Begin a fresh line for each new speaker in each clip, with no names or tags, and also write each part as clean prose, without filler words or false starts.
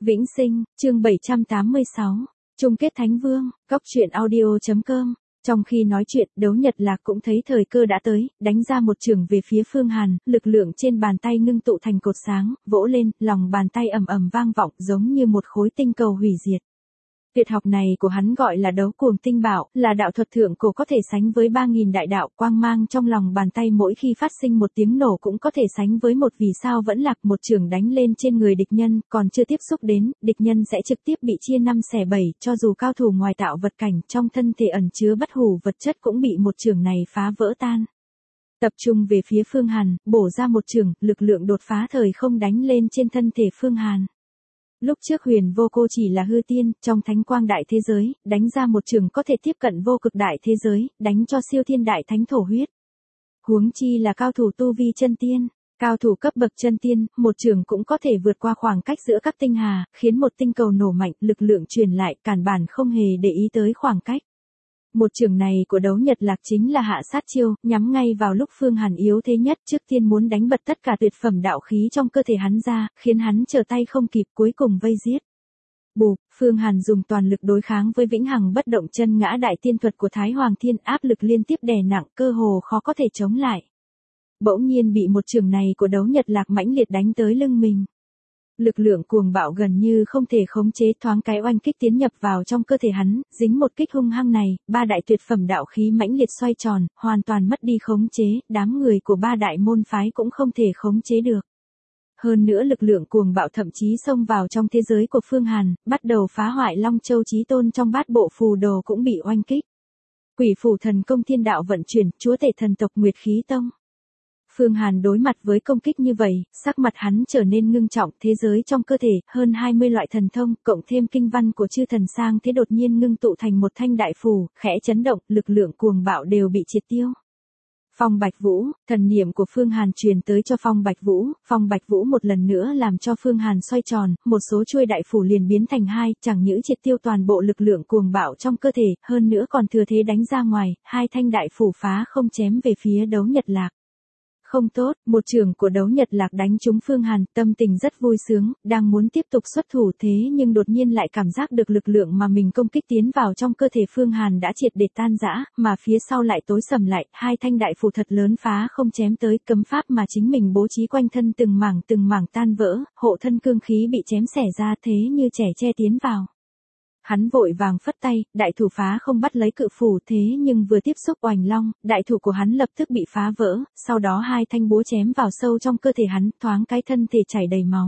Vĩnh Sinh, chương 786, chung kết Thánh Vương, Cóc truyện audio.com. Trong khi nói chuyện, Đấu Nhật Lạc cũng thấy thời cơ đã tới, đánh ra một chưởng về phía Phương Hàn, lực lượng trên bàn tay ngưng tụ thành cột sáng, vỗ lên, lòng bàn tay ầm ầm vang vọng giống như một khối tinh cầu hủy diệt. Tuyệt học này của hắn gọi là đấu cuồng tinh bảo, là đạo thuật thượng cổ có thể sánh với 3.000 đại đạo, quang mang trong lòng bàn tay mỗi khi phát sinh một tiếng nổ cũng có thể sánh với một vì sao vẫn lạc. Một chưởng đánh lên trên người địch nhân, còn chưa tiếp xúc đến, địch nhân sẽ trực tiếp bị chia 5 xẻ 7, cho dù cao thủ ngoài tạo vật cảnh trong thân thể ẩn chứa bất hủ vật chất cũng bị một chưởng này phá vỡ tan. Tập trung về phía Phương Hàn, bổ ra một chưởng, lực lượng đột phá thời không đánh lên trên thân thể Phương Hàn. Lúc trước Huyền Vô Cô chỉ là hư tiên, trong thánh quang đại thế giới, đánh ra một chưởng có thể tiếp cận vô cực đại thế giới, đánh cho siêu thiên đại thánh thổ huyết. Huống chi là cao thủ tu vi chân tiên, cao thủ cấp bậc chân tiên, một chưởng cũng có thể vượt qua khoảng cách giữa các tinh hà, khiến một tinh cầu nổ mạnh, lực lượng truyền lại, cản bản không hề để ý tới khoảng cách. Một chưởng này của Đấu Nhật Lạc chính là hạ sát chiêu, nhắm ngay vào lúc Phương Hàn yếu thế nhất, trước tiên muốn đánh bật tất cả tuyệt phẩm đạo khí trong cơ thể hắn ra, khiến hắn trở tay không kịp, cuối cùng vây giết. Bụp, Phương Hàn dùng toàn lực đối kháng với vĩnh hằng bất động chân ngã đại tiên thuật của Thái Hoàng Thiên, áp lực liên tiếp đè nặng, cơ hồ khó có thể chống lại. Bỗng nhiên bị một chưởng này của Đấu Nhật Lạc mãnh liệt đánh tới lưng mình. Lực lượng cuồng bạo gần như không thể khống chế, thoáng cái oanh kích tiến nhập vào trong cơ thể hắn, dính một kích hung hăng này, ba đại tuyệt phẩm đạo khí mãnh liệt xoay tròn, hoàn toàn mất đi khống chế, đám người của ba đại môn phái cũng không thể khống chế được. Hơn nữa lực lượng cuồng bạo thậm chí xông vào trong thế giới của Phương Hàn, bắt đầu phá hoại Long Châu Chí Tôn trong bát bộ phù đồ cũng bị oanh kích. Quỷ phủ thần công thiên đạo vận chuyển, chúa tể thần tộc Nguyệt Khí Tông. Phương Hàn đối mặt với công kích như vậy, sắc mặt hắn trở nên ngưng trọng, thế giới trong cơ thể, hơn 20 loại thần thông, cộng thêm kinh văn của chư thần sang thế đột nhiên ngưng tụ thành một thanh đại phù, khẽ chấn động, lực lượng cuồng bạo đều bị triệt tiêu. Phong Bạch Vũ, thần niệm của Phương Hàn truyền tới cho Phong Bạch Vũ một lần nữa làm cho Phương Hàn xoay tròn, một số chuôi đại phù liền biến thành hai, chẳng những triệt tiêu toàn bộ lực lượng cuồng bạo trong cơ thể, hơn nữa còn thừa thế đánh ra ngoài, hai thanh đại phù phá không chém về phía Đấu Nhật Lạc. Không tốt, một chưởng của Đấu Nhật Lạc đánh trúng Phương Hàn, tâm tình rất vui sướng, đang muốn tiếp tục xuất thủ thế nhưng đột nhiên lại cảm giác được lực lượng mà mình công kích tiến vào trong cơ thể Phương Hàn đã triệt để tan rã, mà phía sau lại tối sầm lại, hai thanh đại phù thật lớn phá không chém tới, cấm pháp mà chính mình bố trí quanh thân từng mảng tan vỡ, hộ thân cương khí bị chém xẻ ra thế như trẻ tre tiến vào. Hắn vội vàng phất tay, đại thủ phá không bắt lấy cự phù thế nhưng vừa tiếp xúc oành long, đại thủ của hắn lập tức bị phá vỡ, sau đó hai thanh búa chém vào sâu trong cơ thể hắn, thoáng cái thân thể chảy đầy máu.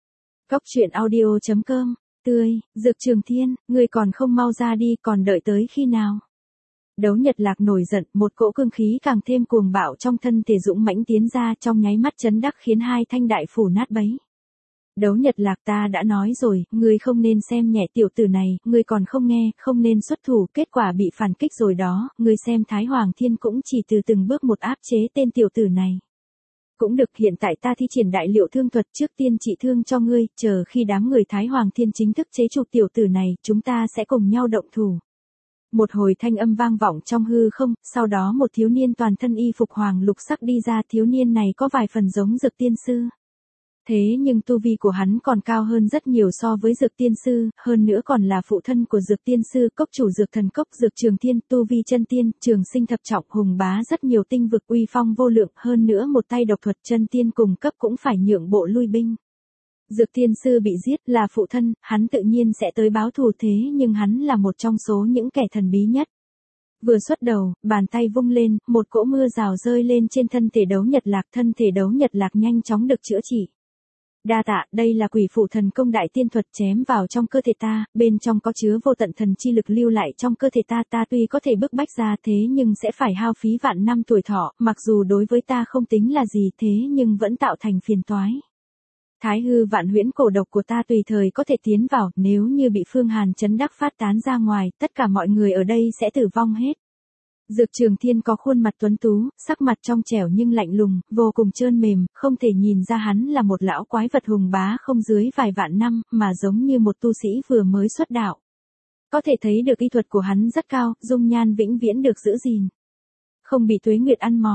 Cóc truyện audio.com, tươi, Dược Trường Thiên, ngươi còn không mau ra đi, còn đợi tới khi nào? Đấu Nhật Lạc nổi giận, một cỗ cương khí càng thêm cuồng bạo trong thân thể dũng mãnh tiến ra, trong nháy mắt chấn đắc khiến hai thanh đại phù nát bấy. Đấu Nhật Lạc, ta đã nói rồi, ngươi không nên xem nhẹ tiểu tử này, ngươi còn không nghe, không nên xuất thủ, kết quả bị phản kích rồi đó, ngươi xem Thái Hoàng Thiên cũng chỉ từ từng bước một áp chế tên tiểu tử này. Cũng được, hiện tại ta thi triển đại liệu thương thuật, trước tiên trị thương cho ngươi, chờ khi đám người Thái Hoàng Thiên chính thức chế trụ tiểu tử này, chúng ta sẽ cùng nhau động thủ. Một hồi thanh âm vang vọng trong hư không, sau đó một thiếu niên toàn thân y phục hoàng lục sắc đi ra, thiếu niên này có vài phần giống Dược Tiên Sư. Thế nhưng tu vi của hắn còn cao hơn rất nhiều so với Dược Tiên Sư, hơn nữa còn là phụ thân của Dược Tiên Sư, cốc chủ Dược Thần Cốc, Dược Trường Thiên, tu vi chân tiên, trường sinh thập trọng, hùng bá rất nhiều tinh vực, uy phong vô lượng, hơn nữa một tay độc thuật chân tiên cùng cấp cũng phải nhượng bộ lui binh. Dược Tiên Sư bị giết là phụ thân, hắn tự nhiên sẽ tới báo thù thế nhưng hắn là một trong số những kẻ thần bí nhất. Vừa xuất đầu, bàn tay vung lên, một cỗ mưa rào rơi lên trên thân thể Đấu Nhật Lạc, thân thể Đấu Nhật Lạc nhanh chóng được chữa trị. Đa tạ, đây là quỷ phủ thần công đại tiên thuật, chém vào trong cơ thể ta, bên trong có chứa vô tận thần chi lực lưu lại trong cơ thể ta, ta tuy có thể bức bách ra thế nhưng sẽ phải hao phí vạn năm tuổi thọ, mặc dù đối với ta không tính là gì thế nhưng vẫn tạo thành phiền toái. Thái hư vạn huyễn cổ độc của ta tùy thời có thể tiến vào, nếu như bị Phương Hàn chấn đắc phát tán ra ngoài, tất cả mọi người ở đây sẽ tử vong hết. Dược Trường Thiên có khuôn mặt tuấn tú, sắc mặt trong trẻo nhưng lạnh lùng, vô cùng trơn mềm, không thể nhìn ra hắn là một lão quái vật hùng bá không dưới vài vạn năm, mà giống như một tu sĩ vừa mới xuất đạo. Có thể thấy được y thuật của hắn rất cao, dung nhan vĩnh viễn được giữ gìn. Không bị tuế nguyệt ăn mòn.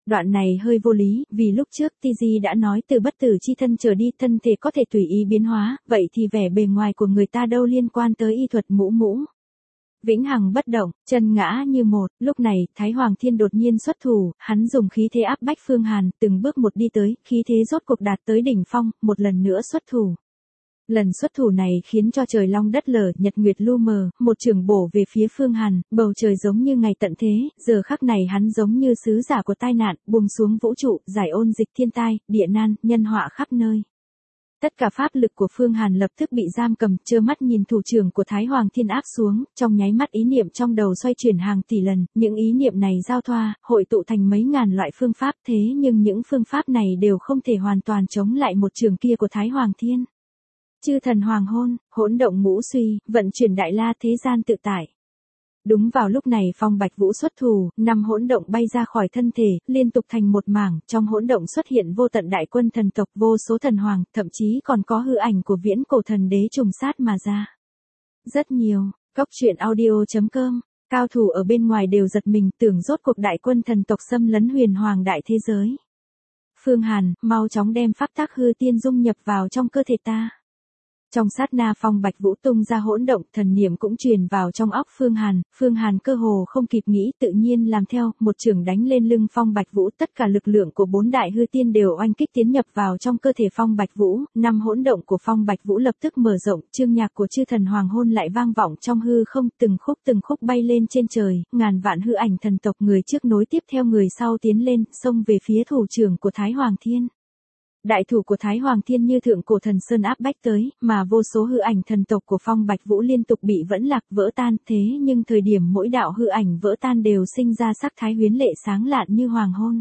Đoạn này hơi vô lý, vì lúc trước TG đã nói từ bất tử chi thân trở đi thân thể có thể tùy ý biến hóa, vậy thì vẻ bề ngoài của người ta đâu liên quan tới y thuật mũ mũ. Vĩnh Hằng bất động, chân ngã như một, lúc này, Thái Hoàng Thiên đột nhiên xuất thủ, hắn dùng khí thế áp bách Phương Hàn, từng bước một đi tới, khí thế rốt cuộc đạt tới đỉnh phong, một lần nữa xuất thủ. Lần xuất thủ này khiến cho trời long đất lở, nhật nguyệt lu mờ, một trường bổ về phía Phương Hàn, bầu trời giống như ngày tận thế, giờ khắc này hắn giống như sứ giả của tai nạn, buông xuống vũ trụ, giải ôn dịch thiên tai, địa nan, nhân họa khắp nơi. Tất cả pháp lực của Phương Hàn lập tức bị giam cầm, trơ mắt nhìn thủ trưởng của Thái Hoàng Thiên áp xuống, trong nháy mắt ý niệm trong đầu xoay chuyển hàng tỷ lần, những ý niệm này giao thoa, hội tụ thành mấy ngàn loại phương pháp thế nhưng những phương pháp này đều không thể hoàn toàn chống lại một trường kia của Thái Hoàng Thiên. Chư thần hoàng hôn, hỗn động ngũ suy, vận chuyển đại la thế gian tự tại. Đúng vào lúc này Phong Bạch Vũ xuất thủ, 5 hỗn động bay ra khỏi thân thể, liên tục thành một mảng, trong hỗn động xuất hiện vô tận đại quân thần tộc, vô số thần hoàng, thậm chí còn có hư ảnh của viễn cổ thần đế trùng sát mà ra. Rất nhiều, Cốc truyện audio.com, cao thủ ở bên ngoài đều giật mình, tưởng rốt cuộc đại quân thần tộc xâm lấn huyền hoàng đại thế giới. Phương Hàn, mau chóng đem pháp tắc hư tiên dung nhập vào trong cơ thể ta. Trong sát na Phong Bạch Vũ tung ra hỗn động, thần niệm cũng truyền vào trong óc Phương Hàn cơ hồ không kịp nghĩ tự nhiên làm theo, một chưởng đánh lên lưng Phong Bạch Vũ, tất cả lực lượng của 4 đại hư tiên đều oanh kích tiến nhập vào trong cơ thể Phong Bạch Vũ, 5 hỗn động của Phong Bạch Vũ lập tức mở rộng, chương nhạc của chư thần hoàng hôn lại vang vọng trong hư không, từng khúc bay lên trên trời, ngàn vạn hư ảnh thần tộc người trước nối tiếp theo người sau tiến lên, xông về phía thủ trưởng của Thái Hoàng Thiên. Đại thủ của Thái Hoàng Thiên như thượng cổ thần sơn áp bách tới, mà vô số hư ảnh thần tộc của Phong Bạch Vũ liên tục bị vẫn lạc vỡ tan, thế nhưng thời điểm mỗi đạo hư ảnh vỡ tan đều sinh ra sắc thái huyến lệ sáng lạn như hoàng hôn.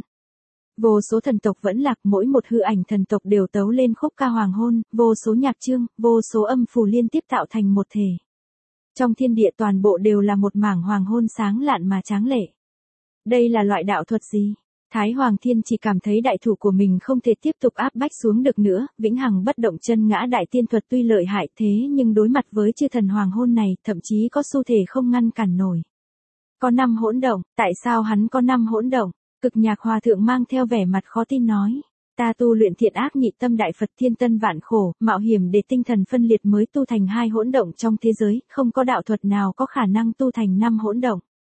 Vô số thần tộc vẫn lạc, mỗi một hư ảnh thần tộc đều tấu lên khúc ca hoàng hôn, vô số nhạc chương, vô số âm phù liên tiếp tạo thành một thể. Trong thiên địa toàn bộ đều là một mảng hoàng hôn sáng lạn mà tráng lệ. Đây là loại đạo thuật gì? Thái Hoàng Thiên chỉ cảm thấy đại thủ của mình không thể tiếp tục áp bách xuống được nữa, Vĩnh Hằng bất động chân ngã đại tiên thuật tuy lợi hại thế nhưng đối mặt với chư thần hoàng hôn này, thậm chí có xu thể không ngăn cản nổi. Có 5 hỗn động, tại sao hắn có 5 hỗn động? Cực Nhạc Hòa thượng mang theo vẻ mặt khó tin nói, ta tu luyện thiện ác nhị tâm đại Phật thiên tân vạn khổ, mạo hiểm để tinh thần phân liệt mới tu thành 2 hỗn động trong thế giới, không có đạo thuật nào có khả năng tu thành 5 hỗn động.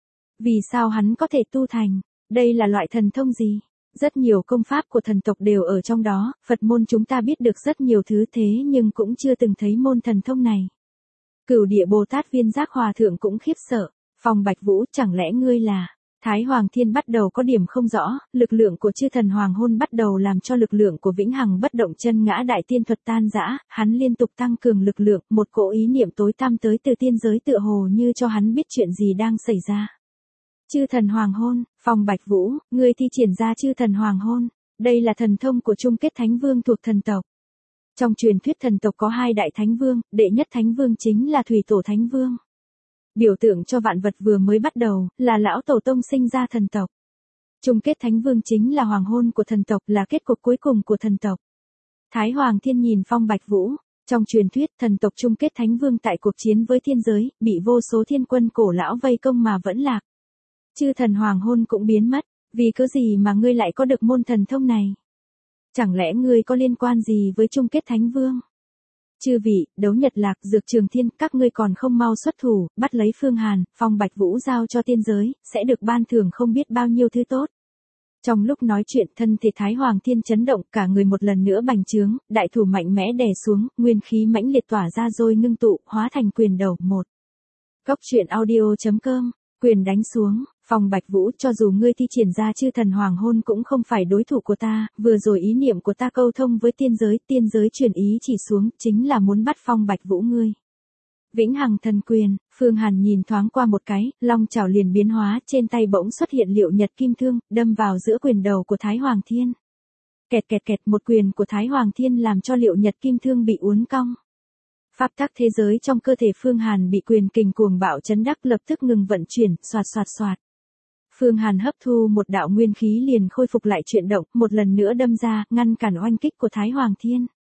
Vì sao hắn có thể tu thành? Đây là loại thần thông gì? Rất nhiều công pháp của thần tộc đều ở trong đó, Phật môn chúng ta biết được rất nhiều thứ thế nhưng cũng chưa từng thấy môn thần thông này. Cửu Địa Bồ Tát Viên Giác Hòa thượng cũng khiếp sợ, Phong Bạch Vũ chẳng lẽ ngươi là... Thái Hoàng Thiên bắt đầu có điểm không rõ, lực lượng của chư thần hoàng hôn bắt đầu làm cho lực lượng của Vĩnh Hằng bất động chân ngã đại tiên thuật tan rã, hắn liên tục tăng cường lực lượng, một cỗ ý niệm tối tăm tới từ tiên giới tựa hồ như cho hắn biết chuyện gì đang xảy ra. Chư thần hoàng hôn, Phong Bạch Vũ, ngươi thi triển ra chư thần hoàng hôn, đây là thần thông của chung kết thánh vương thuộc thần tộc. Trong truyền thuyết thần tộc có 2 đại thánh vương, đệ nhất thánh vương chính là Thủy Tổ Thánh Vương. Biểu tượng cho vạn vật vừa mới bắt đầu, là lão tổ tông sinh ra thần tộc. Chung kết thánh vương chính là hoàng hôn của thần tộc, là kết cục cuối cùng của thần tộc. Thái Hoàng Thiên nhìn Phong Bạch Vũ, trong truyền thuyết thần tộc chung kết thánh vương tại cuộc chiến với thiên giới, bị vô số thiên quân cổ lão vây công mà vẫn lạc. Chư thần hoàng hôn cũng biến mất, vì cớ gì mà ngươi lại có được môn thần thông này? Chẳng lẽ ngươi có liên quan gì với chung kết thánh vương? Chư vị, Đấu Nhật Lạc, Dược Trường Thiên, các ngươi còn không mau xuất thủ, bắt lấy Phương Hàn, Phong Bạch Vũ giao cho tiên giới, sẽ được ban thưởng không biết bao nhiêu thứ tốt. Trong lúc nói chuyện, thân thể Thái Hoàng Thiên chấn động, cả người một lần nữa bành trướng, đại thủ mạnh mẽ đè xuống, nguyên khí mãnh liệt tỏa ra rồi ngưng tụ, hóa thành quyền đầu một. Cốc truyện audio.com, quyền đánh xuống, Phong Bạch Vũ, cho dù ngươi thi triển ra chư thần hoàng hôn cũng không phải đối thủ của ta, vừa rồi ý niệm của ta câu thông với tiên giới truyền ý chỉ xuống, chính là muốn bắt Phong Bạch Vũ ngươi. Vĩnh Hằng thần quyền, Phương Hàn nhìn thoáng qua một cái, long chảo liền biến hóa, trên tay bỗng xuất hiện Liệu Nhật Kim Thương, đâm vào giữa quyền đầu của Thái Hoàng Thiên. Kẹt kẹt kẹt, một quyền của Thái Hoàng Thiên làm cho Liệu Nhật Kim Thương bị uốn cong. Pháp tắc thế giới trong cơ thể Phương Hàn bị quyền kình cuồng bạo chấn đắc lập tức ngừng vận chuyển, xoạt xoạt xoạt. Phương Hàn hấp thu một đạo nguyên khí liền khôi phục lại chuyển động, một lần nữa đâm ra, ngăn cản oanh kích của Thái Hoàng Thiên.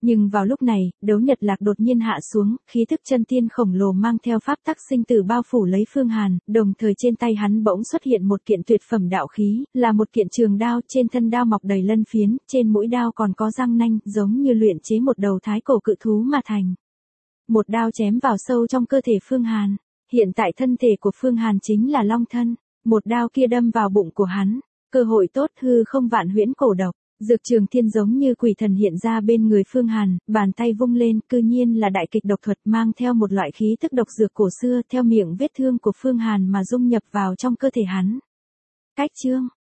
Nhưng vào lúc này, đấu nhật lạc đột nhiên hạ xuống, khí thức chân tiên khổng lồ mang theo pháp tắc sinh tử bao phủ lấy Phương Hàn, đồng thời trên tay hắn bỗng xuất hiện một kiện tuyệt phẩm đạo khí, là một kiện trường đao, trên thân đao mọc đầy lân phiến, trên mũi đao còn có răng nanh, giống như luyện chế một đầu thái cổ cự thú mà thành. Một đao chém vào sâu trong cơ thể Phương Hàn. Hiện tại thân thể của Phương Hàn chính là long thân, một đao kia đâm vào bụng của hắn, cơ hội tốt hư không vạn huyễn cổ độc. Dược Trường Thiên giống như quỷ thần hiện ra bên người Phương Hàn, bàn tay vung lên, cư nhiên là đại kịch độc thuật mang theo một loại khí tức độc dược cổ xưa theo miệng vết thương của Phương Hàn mà dung nhập vào trong cơ thể hắn. Cách chương